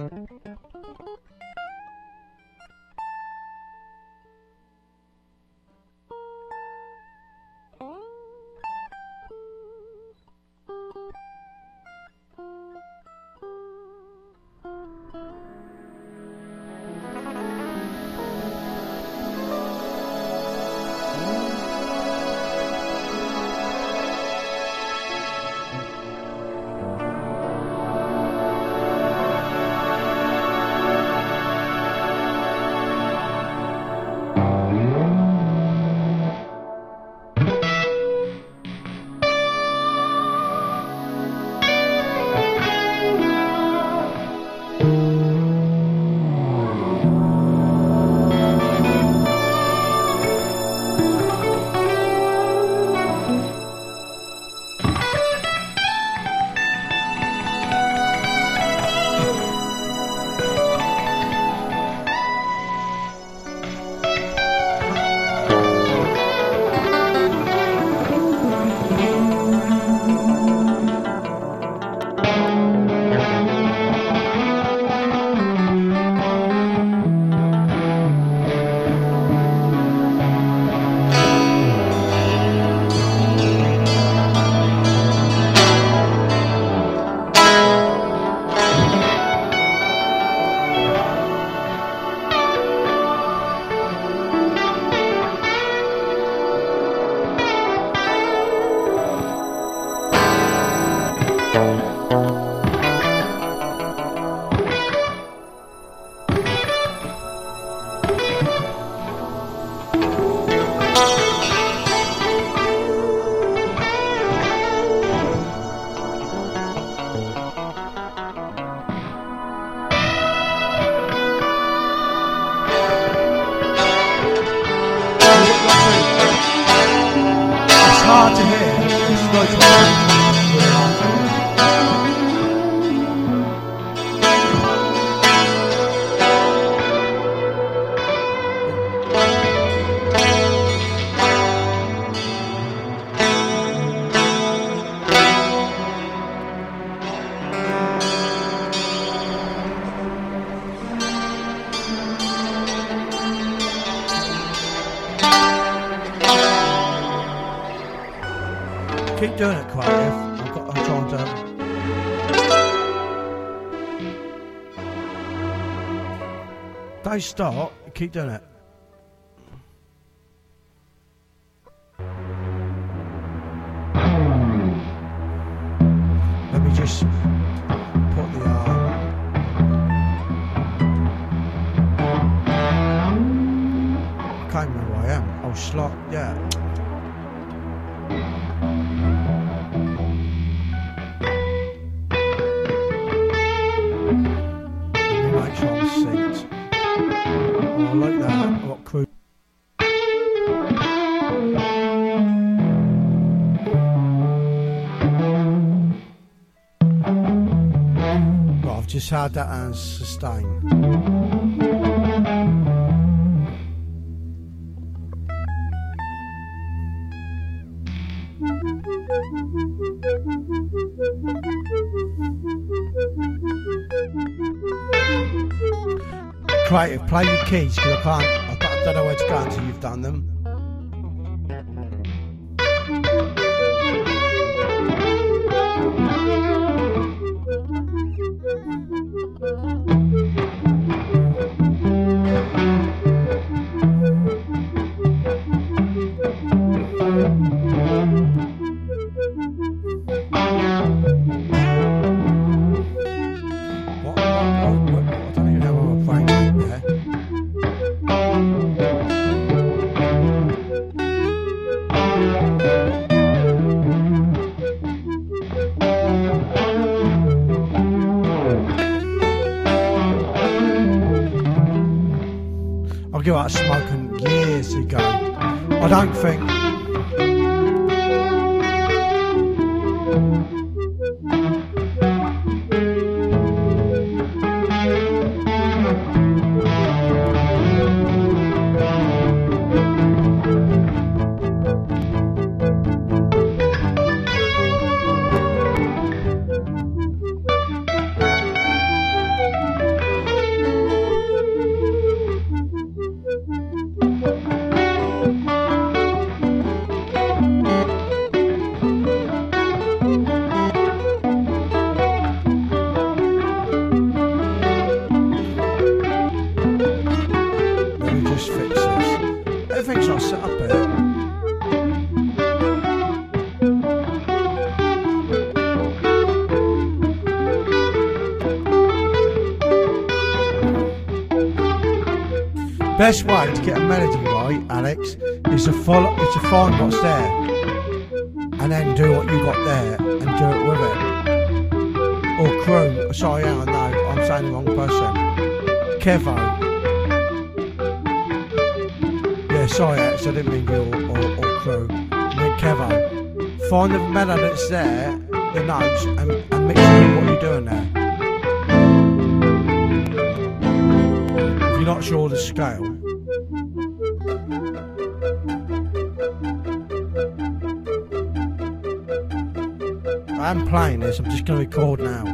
hard to hear. It's very hard. Keep doing it, Clive. I'm trying to. Don't stop. Keep doing it. Let me just put the. I can't remember where I am. Oh, slot. Yeah. I like that. What crew? Well, I've just had that as sustain. Creative, play your keys because I don't know where to go until you've done them. I gave up smoking years ago. I don't think. best way to get a melody right, Alex, is to find what's there and then do what you got there and do it with it. Or Crew. Sorry, yeah, I know, I'm saying the wrong person. Kevo. Yeah, sorry, Alex, I didn't mean you or Crew. I mean Kevo. Find the melody that's there, the notes, and mix it with what you're doing there. If you're not sure of the scale. I'm playing this, I'm just going to record now.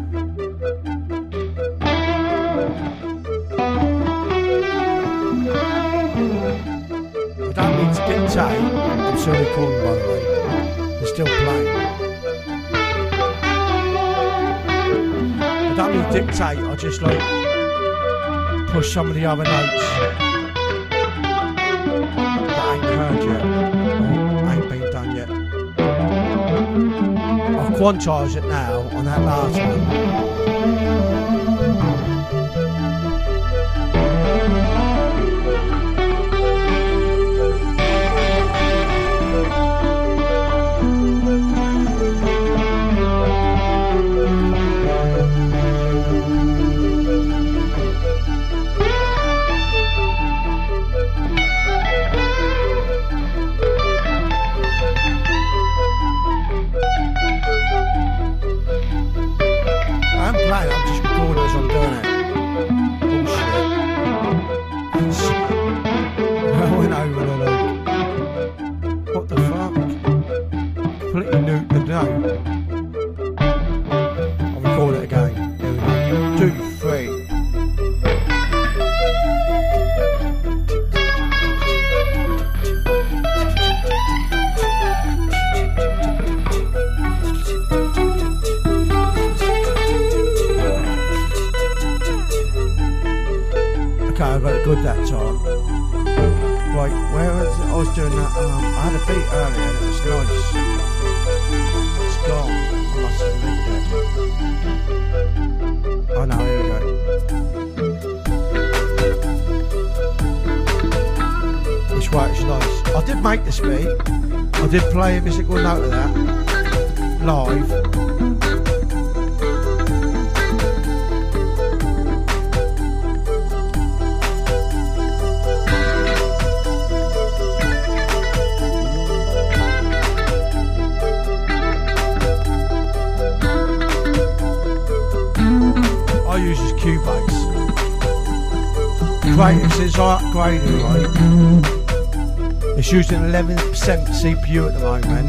I don't need to dictate, I'm still recording by the way. I'm still playing. I don't need to dictate, I just like push some of the other notes that ain't heard yet, or ain't been done yet. I'll quantise it now on that last one. I'm just recording as I'm doing it. Bullshit. Going over the loop. What the fuck? Completely new the note. I'll record it again. Here we go. 2, 3. Okay, I got it good that time. Right, where was it? I was doing that, I had a beat earlier and it was nice. It's gone. I must have linked it. Oh no, here we go. Which way it's nice. I did make this beat. I did play a musical note of that. Live. Uses Cubase. Creative says I upgraded, right? It's using 11% CPU at the moment.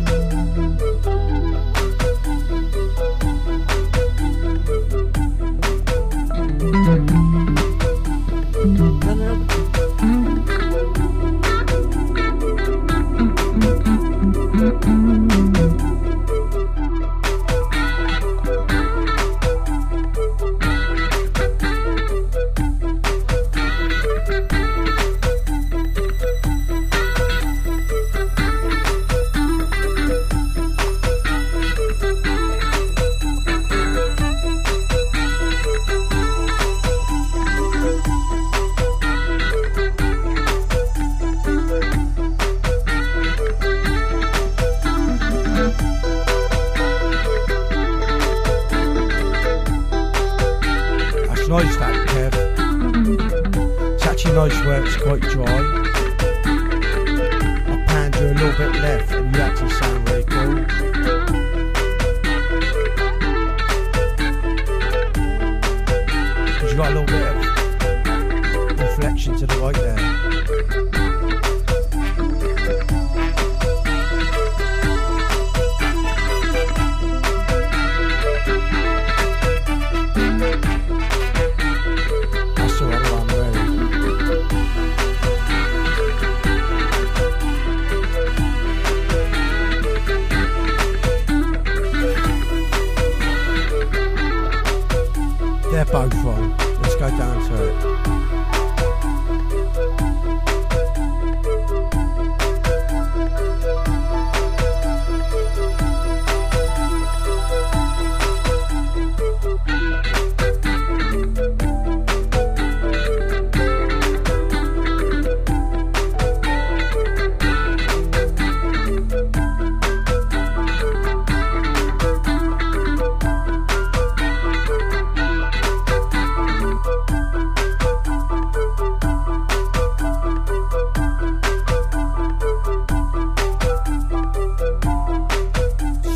Nice that, Kev. It's actually nice where it's quite dry. I panned you a little bit left and you actually sound really cool. Because you got a little bit of inflection to the right there. They're both wrong. Let's go down to it.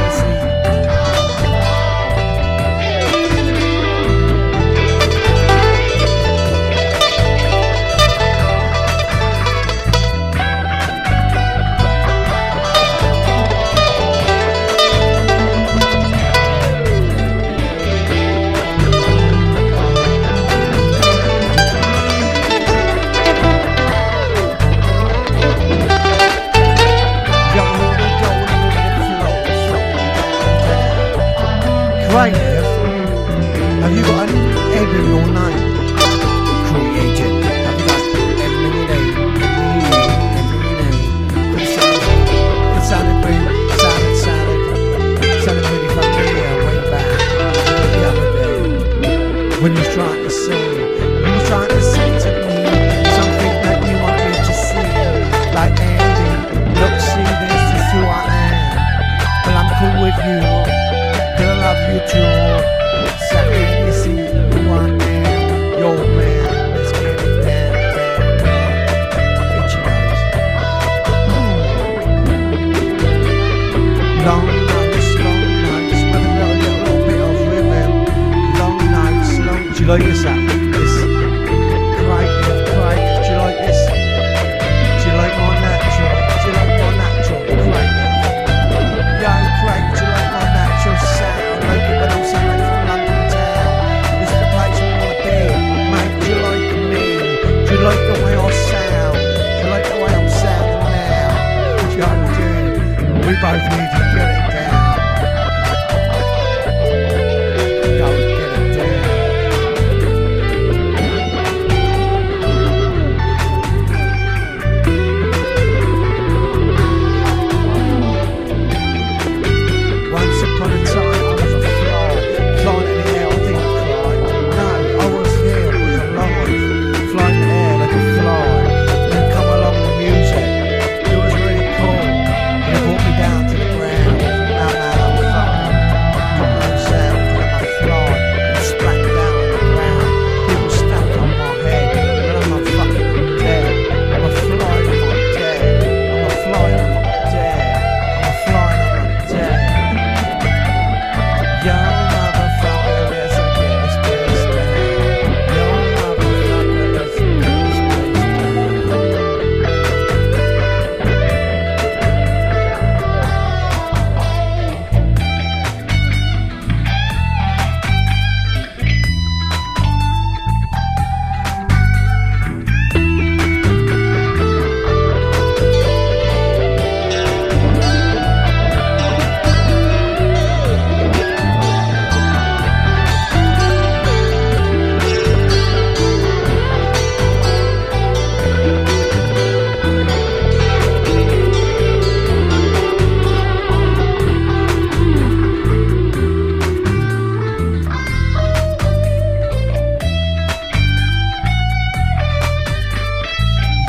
Creative? Have you got an egg in your name? Creative. Have you got every day? It sounded really familiar way back the other day. When you was trying to sing, you was trying to say to me something that you want me to see. Like Andy, look, see, this is who I am. Well, I'm cool with you. I love you too. Saturday, you see who I am. Yo, man, let's get it down. Itchy nose. Long nights with a little bit of rhythm. Long nights, long. Do you like this? This creative. Do you like this? Do you like my natural? Do you like my natural creative? Yo, creative. Do you like my natural sound? Like it when I'm sailing from London town. This is the place I wanna be. Mate, do you like me? Do you like the way I sound?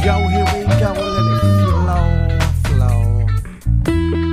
go, here we go, let it flow.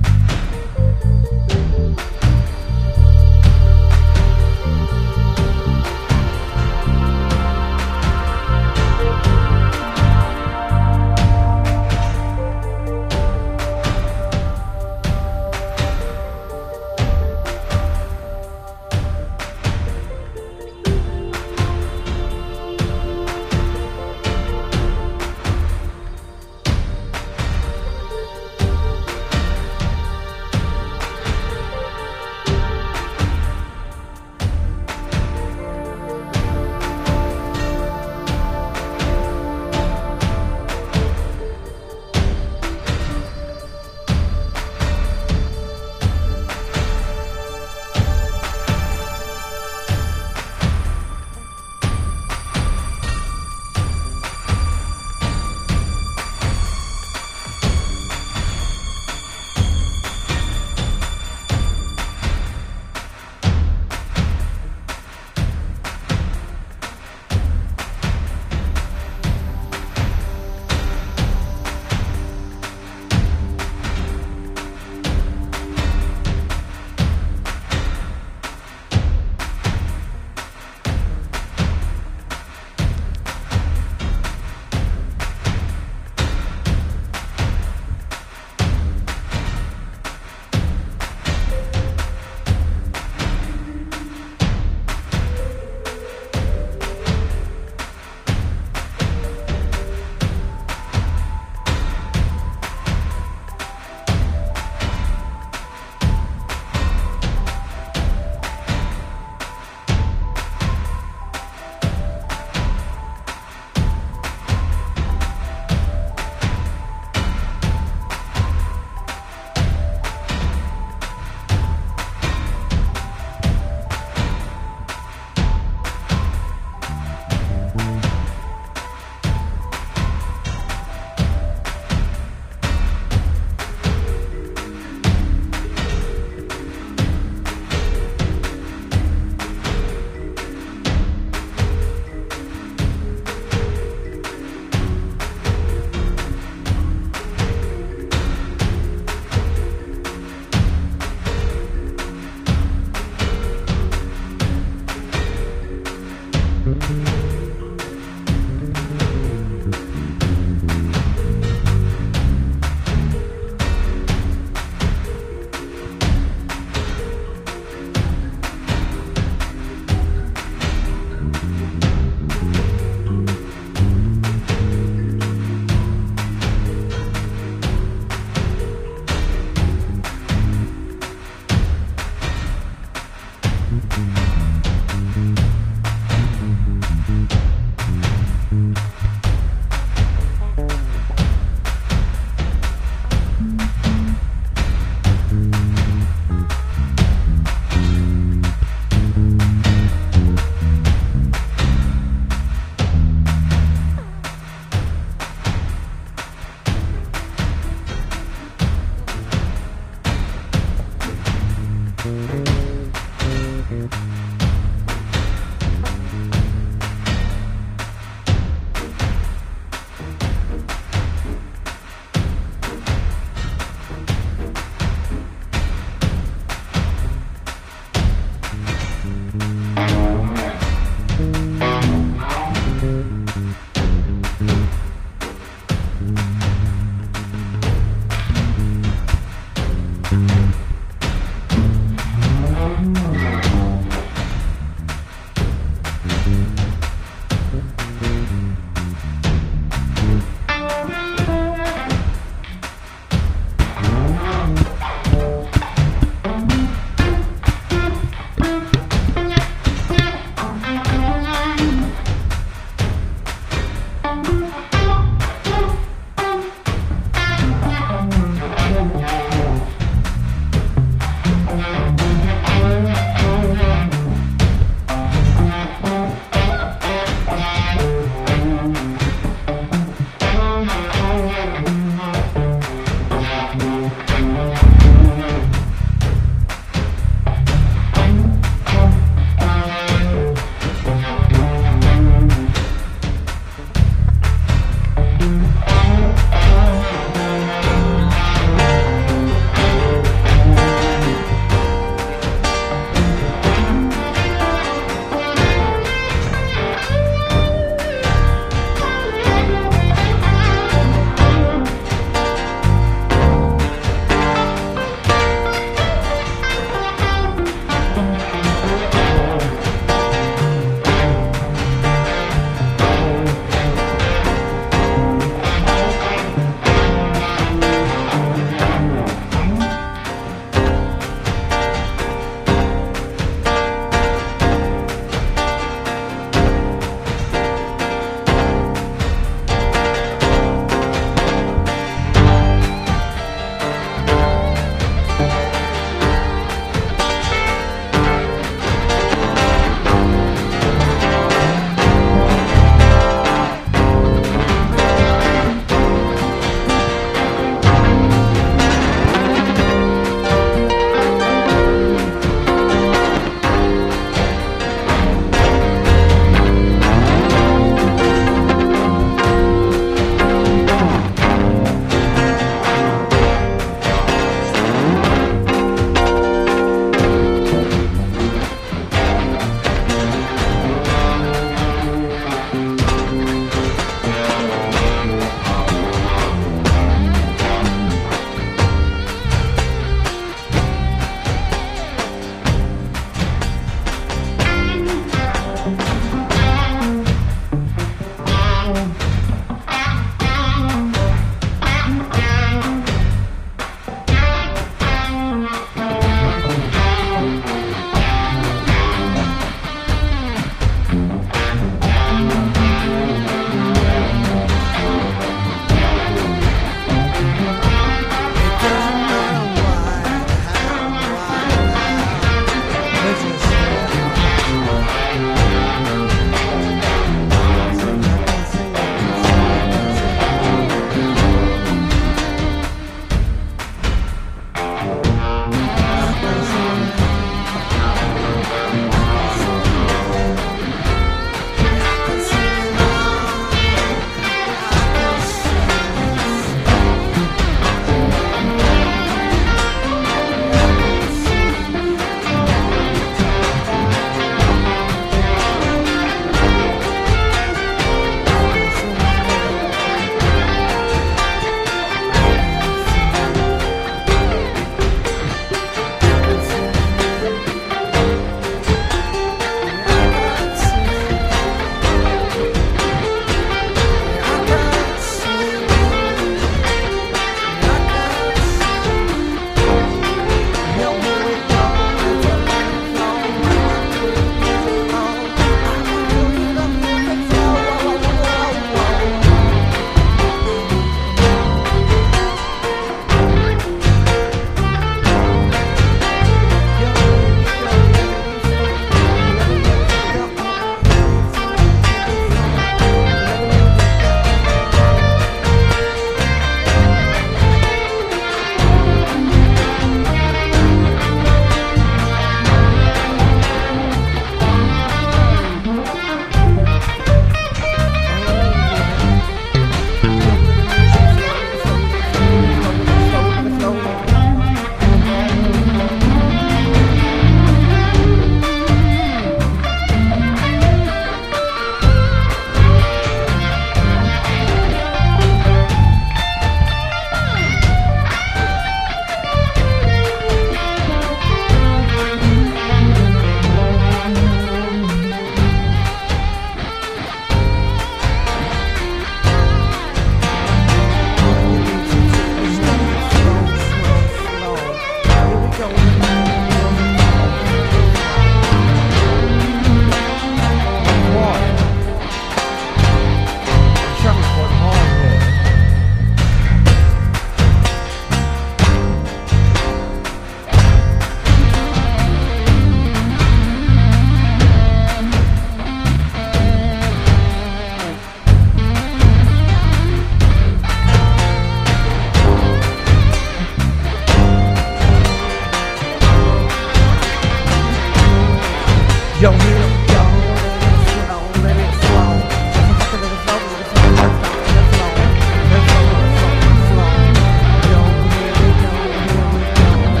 Yo, here we go, let it flow, let it flow, let it flow, let it flow, let it flow, let it flow, let it flow. Yo, here we go, here we go.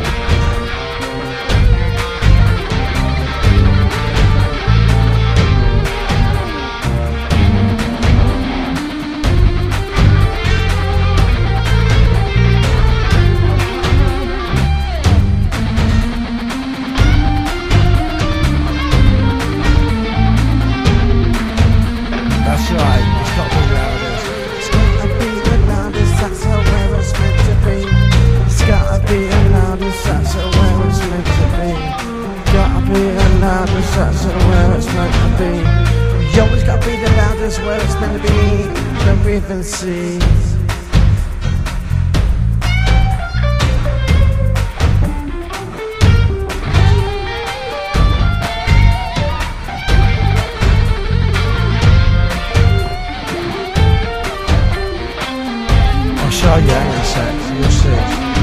That's right, it's got to be loudest. It's gotta be the loudest, that's where it's meant to be. It's gotta be the loudest, that's where it's meant to be. Gotta be the loudest, that's where it's meant to be. Yo, it's gotta be the loudest where it's meant to be. The river sea. I'll show you in a sec, you'll see.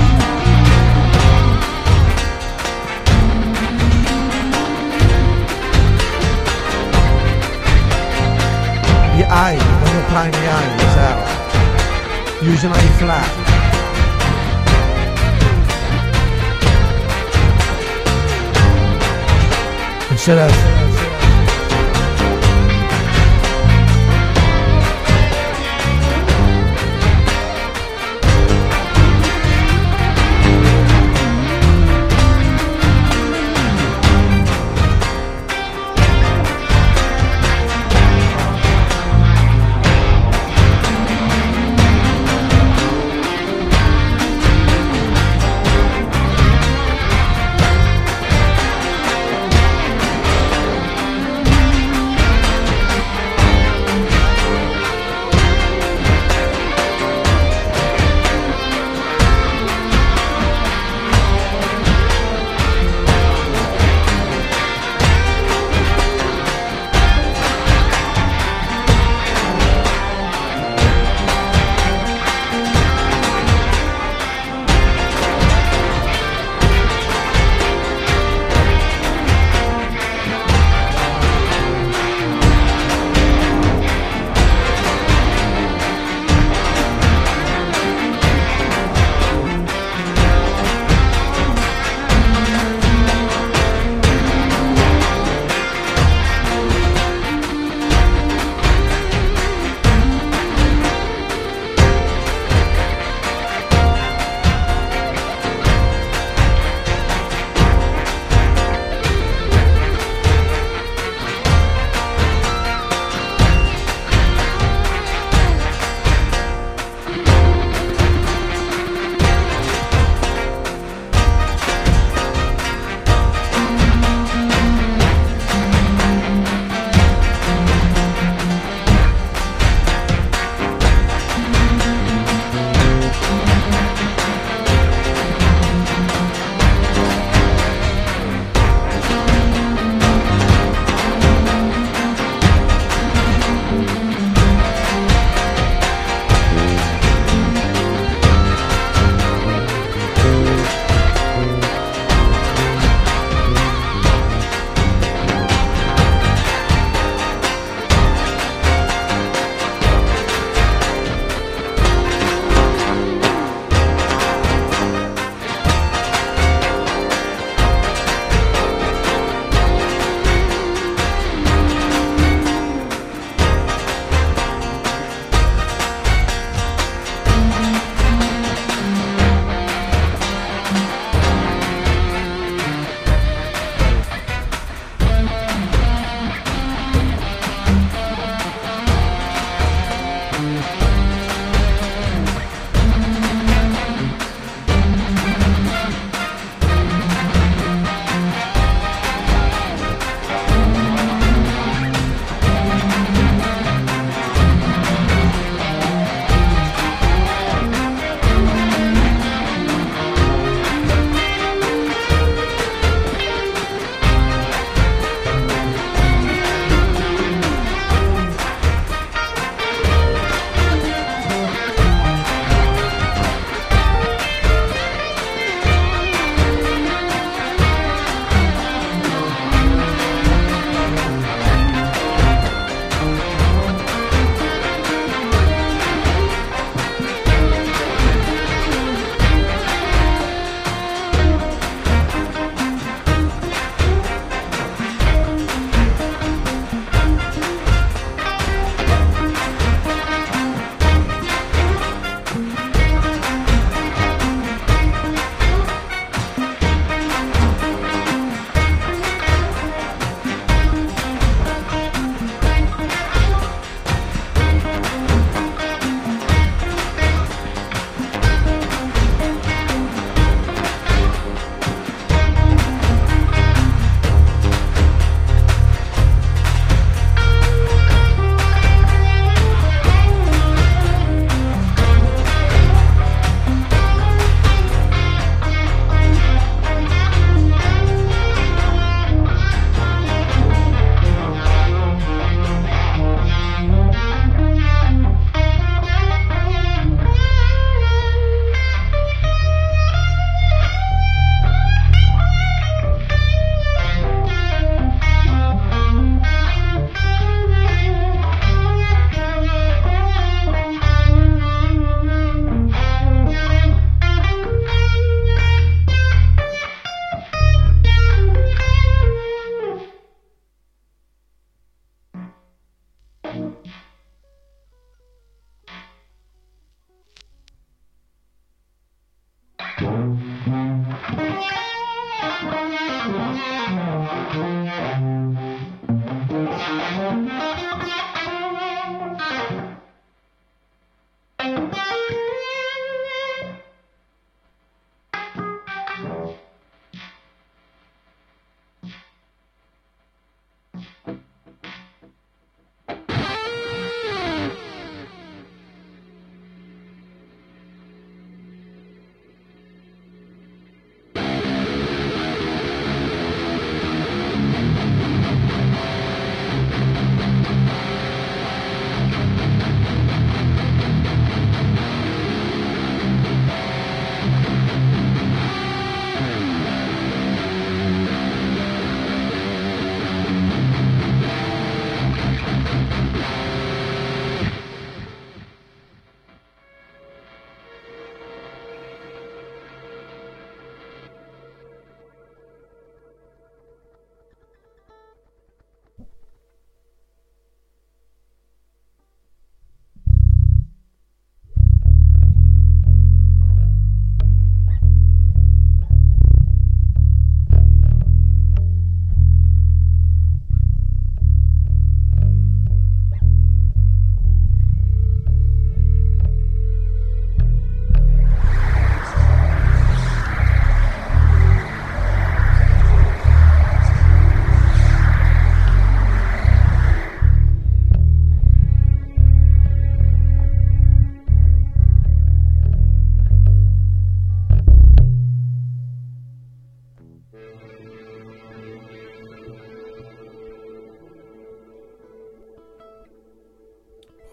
Your A, when you're playing the A, is out. Use an A flat. Instead of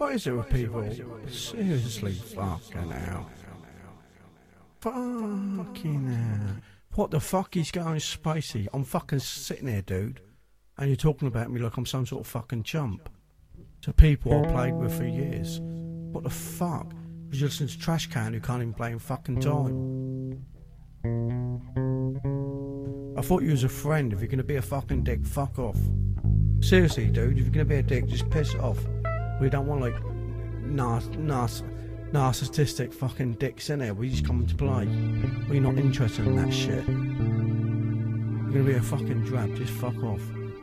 What is it with people? Seriously, fucking hell. Fucking hell. What the fuck is going spacey? I'm fucking sitting here, dude, and you're talking about me like I'm some sort of fucking chump. To people I played with for years. What the fuck? Because you listen to Trash Can who can't even play in fucking time. I thought you was a friend. If you're gonna be a fucking dick, fuck off. Seriously, dude, if you're gonna be a dick, just piss it off. We don't want like narcissistic fucking dicks in here. We just come to play. We're not interested in that shit. You're gonna be a fucking drab, just fuck off.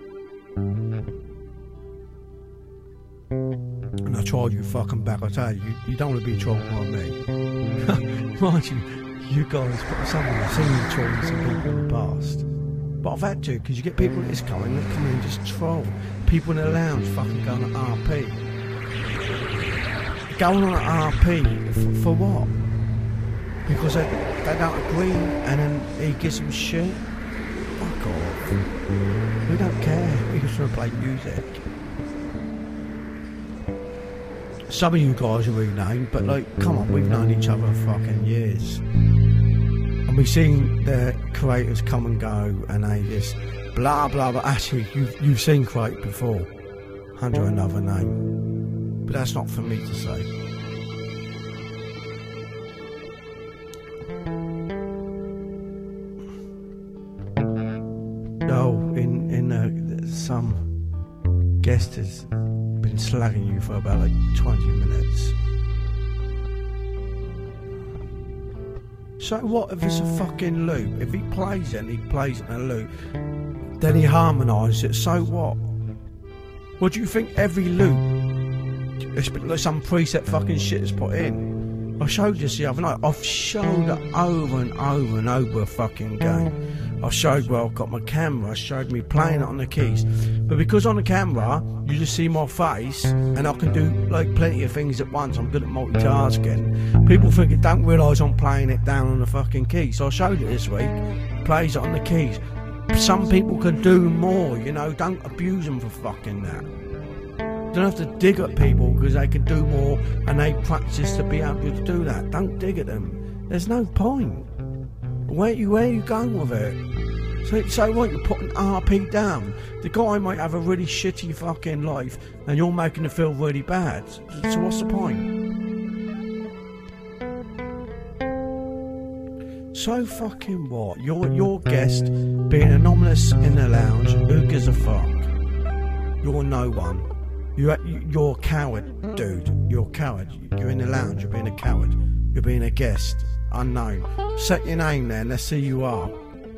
And I trolled you fucking back. I tell you, you don't want to be trolled by me. Mind you guys, some of you have seen me trolling some people in the past. But I've had to, because you get people that come in and just troll. People in the lounge fucking going on RP. Going on an RP for what? Because they don't agree and then he gives them shit? Fuck off. We don't care. We just want to play music. Some of you guys are renamed, but like, come on, we've known each other for fucking years. And we've seen the creators come and go and they just blah blah blah. Actually, you've seen Crate before under another name, but that's not for me to say. No, some guest has been slagging you for about like 20 minutes. So what if it's a fucking loop? If he plays it and he plays it in a loop, then he harmonises it, so what? What do you think every loop, it's been like some preset fucking shit is put in? I showed you this the other night. I've showed it over and over and over a fucking game. I showed where I've got my camera, I showed me playing it on the keys. But because on the camera, you just see my face, and I can do like plenty of things at once, I'm good at multitasking. People think it don't realise I'm playing it down on the fucking keys. So I showed it this week, plays it on the keys. Some people can do more, you know, don't abuse them for fucking that. Don't have to dig at people because they can do more and they practice to be able to do that. Don't dig at them. There's no point. Where are you going with it? So what, you're putting RP down? The guy might have a really shitty fucking life and you're making it feel really bad. So what's the point? So fucking what? Your guest being anonymous in the lounge, who gives a fuck? You're no one. You're a coward, dude. You're a coward. You're in the lounge, you're being a coward. You're being a guest. Unknown. Set your name there and let's see who you are.